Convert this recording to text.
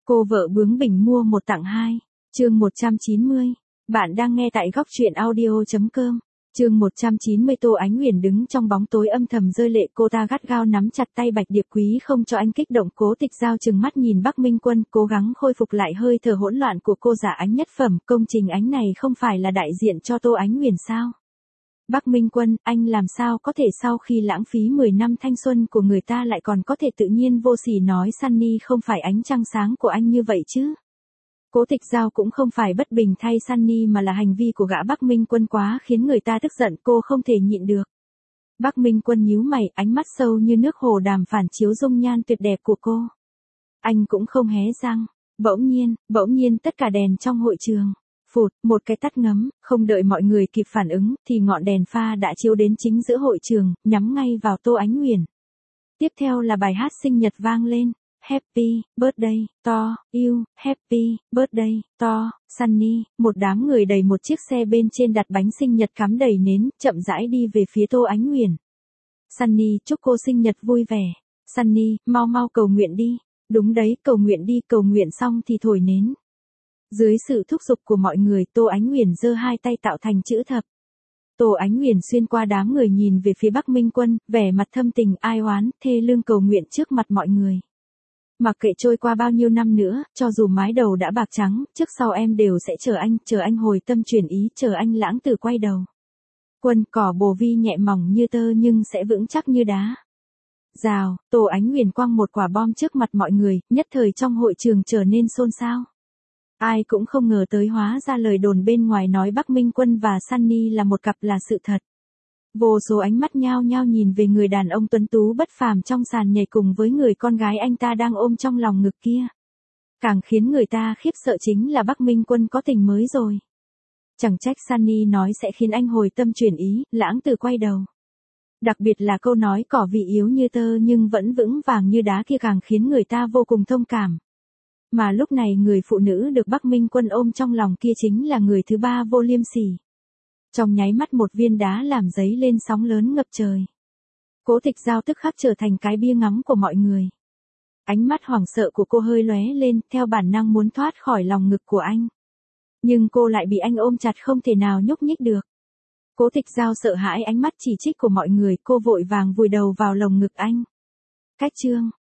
Cô vợ bướng bỉnh mua một tặng hai. Chương 190. Bạn đang nghe tại góc truyện audio.com. Chương 190. Tô Ánh Huyền đứng trong bóng tối âm thầm rơi lệ, cô ta gắt gao nắm chặt tay Bạch Điệp Quý không cho anh kích động. Cố Tịch Giao trừng mắt nhìn Bắc Minh Quân, cố gắng khôi phục lại hơi thở hỗn loạn của cô giả ánh nhất phẩm. Công trình ánh này không phải là đại diện cho Tô Ánh Huyền sao? Bắc Minh Quân, anh làm sao có thể sau khi lãng phí 10 năm thanh xuân của người ta lại còn có thể tự nhiên vô sỉ nói Sunny không phải ánh trăng sáng của anh như vậy chứ? Cố Tịch Giao cũng không phải bất bình thay Sunny mà là hành vi của gã Bắc Minh Quân quá khiến người ta tức giận, cô không thể nhịn được. Bắc Minh Quân nhíu mày, ánh mắt sâu như nước hồ đàm phản chiếu dung nhan tuyệt đẹp của cô. Anh cũng không hé răng. Bỗng nhiên tất cả đèn trong hội trường phụt, một cái tắt ngấm, không đợi mọi người kịp phản ứng, thì ngọn đèn pha đã chiếu đến chính giữa hội trường, nhắm ngay vào Tô Ánh Huyền. Tiếp theo là bài hát sinh nhật vang lên. Happy birthday to you, happy birthday to Sunny. Một đám người đầy một chiếc xe bên trên đặt bánh sinh nhật cắm đầy nến, chậm rãi đi về phía Tô Ánh Huyền. Sunny, chúc cô sinh nhật vui vẻ. Sunny, mau cầu nguyện đi. Đúng đấy, cầu nguyện đi, cầu nguyện xong thì thổi nến. Dưới sự thúc giục của mọi người, Tô Ánh Huyền giơ hai tay tạo thành chữ thập. Tô Ánh Huyền xuyên qua đám người nhìn về phía Bắc Minh Quân, vẻ mặt thâm tình ai oán, thê lương cầu nguyện trước mặt mọi người. Mặc kệ trôi qua bao nhiêu năm nữa, cho dù mái đầu đã bạc trắng, trước sau em đều sẽ chờ anh hồi tâm chuyển ý, chờ anh lãng tử quay đầu. Quân, cỏ bồ vi nhẹ mỏng như tơ nhưng sẽ vững chắc như đá. Rào, Tô Ánh Huyền quăng một quả bom trước mặt mọi người, nhất thời trong hội trường trở nên xôn xao. Ai cũng không ngờ tới hóa ra lời đồn bên ngoài nói Bắc Minh Quân và Sunny là một cặp là sự thật. Vô số ánh mắt nhao nhao nhìn về người đàn ông tuấn tú bất phàm trong sàn nhảy cùng với người con gái anh ta đang ôm trong lòng ngực kia. Càng khiến người ta khiếp sợ chính là Bắc Minh Quân có tình mới rồi. Chẳng trách Sunny nói sẽ khiến anh hồi tâm chuyển ý, lãng tử quay đầu. Đặc biệt là câu nói cỏ vị yếu như tơ nhưng vẫn vững vàng như đá kia càng khiến người ta vô cùng thông cảm. Mà lúc này người phụ nữ được Bắc Minh Quân ôm trong lòng kia chính là người thứ ba vô liêm sỉ. Trong nháy mắt một viên đá làm dấy lên sóng lớn ngập trời. Cố Tịch Giao tức khắc trở thành cái bia ngắm của mọi người. Ánh mắt hoảng sợ của cô hơi lóe lên, theo bản năng muốn thoát khỏi lòng ngực của anh. Nhưng cô lại bị anh ôm chặt không thể nào nhúc nhích được. Cố Tịch Giao sợ hãi ánh mắt chỉ trích của mọi người, cô vội vàng vùi đầu vào lồng ngực anh. Cách chương